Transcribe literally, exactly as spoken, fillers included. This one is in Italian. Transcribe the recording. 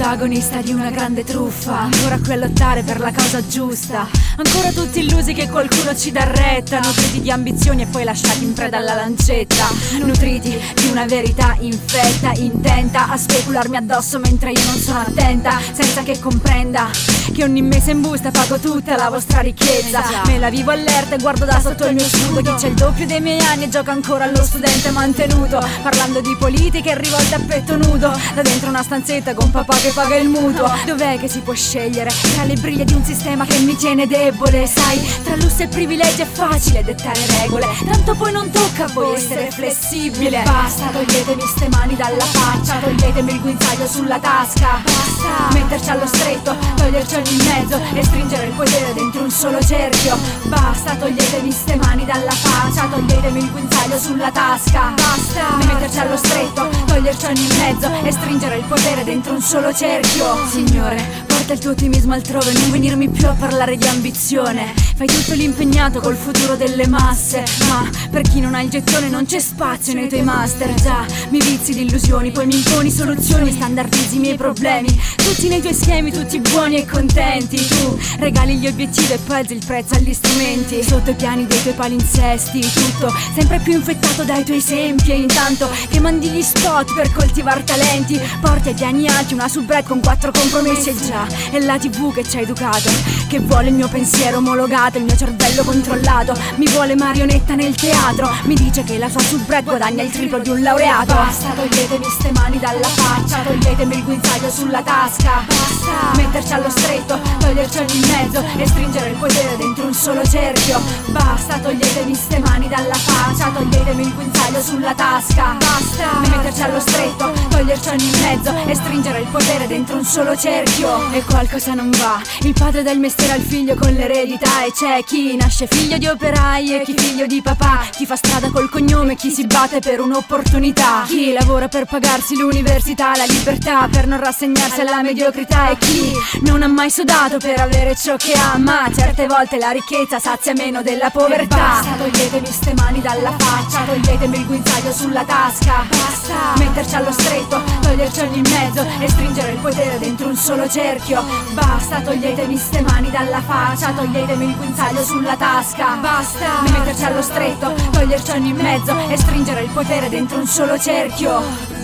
protagonista di una grande truffa, ancora qui a lottare per la causa giusta, ancora tutti illusi che qualcuno ci dà retta, nutriti di ambizioni e poi lasciati in preda alla lancetta, nutriti di una verità infetta, intenta a specularmi addosso mentre io non sono attenta, senza che comprenda che ogni mese in busta pago tutta la vostra ricchezza. Me la vivo allerta e guardo da sotto il mio scudo chi c'è il doppio dei miei anni e gioca ancora allo studente mantenuto, parlando di politica e rivolta a petto nudo, da dentro una stanzetta con papà che paga il mutuo. Dov'è che si può scegliere tra le briglie di un sistema che mi tiene debole? Sai, tra lusso e privilegi è facile dettare regole, tanto poi non tocca a voi essere flessibile. Basta, toglietemi ste mani dalla faccia, toglietemi il guinzaglio sulla tasca. Basta metterci allo stretto, toglierci ogni mezzo e stringere il potere dentro un solo cerchio. Basta, toglietemi ste mani dalla faccia, toglietemi il guinzaglio sulla tasca. Basta metterci allo stretto, toglierci ogni mezzo e stringere il potere dentro un solo cerchio. Signore, porta il tuo ottimismo altrove, non venirmi più a parlare di ambizione. Fai tutto l'impegnato col futuro delle masse, ma per chi non ha il gettone non c'è spazio nei tuoi master. Già, mi vizi di illusioni, poi mi imponi soluzioni, standardizzi i miei problemi, tutti nei tuoi schemi, tutti buoni e contenti. Tu regali gli obiettivi e poi alzi il prezzo agli strumenti, sotto i piani dei tuoi palinsesti, tutto sempre più infettato dai tuoi esempi. E intanto che mandi gli spot per coltivare talenti, porti ai piani alti una soubrette con quattro compromessi. E già, è la tv che ci ha educato, che vuole il mio pensiero omologato, il mio cervello controllato, mi vuole marionetta nel teatro, mi dice che la sua soubrette guadagna il triplo di un laureato. Basta, toglietemi ste mani dalla faccia, toglietemi il guinzaglio sulla tasca. Basta metterci allo stretto, toglierci ogni mezzo e stringere il potere dentro un solo cerchio. Basta, toglietemi ste mani dalla faccia, toglietemi il guinzaglio sulla tasca. Basta metterci allo stretto, toglierci ogni mezzo e stringere il potere dentro un solo cerchio. E qualcosa non va, il padre dà il mestiere al figlio con l'eredità, e c'è chi nasce figlio di operai e chi figlio di papà, chi fa strada col cognome, chi si batte per un'opportunità, chi lavora per pagarsi l'università, la libertà per non rassegnarsi alla mediocrità, e chi non ha mai sudato per avere ciò che ha, ma certe volte la ricchezza sazia meno della povertà. Basta, toglietemi ste mani dalla faccia, toglietemi il guinzaglio sulla tasca. Basta metterci allo stretto, toglierci ogni mezzo e stringere il potere dentro un solo cerchio. Basta, toglietemi ste mani dalla faccia, toglietemi il guinzaglio sulla tasca. Basta metterci allo stretto, toglierci ogni mezzo e stringere il potere dentro un solo cerchio.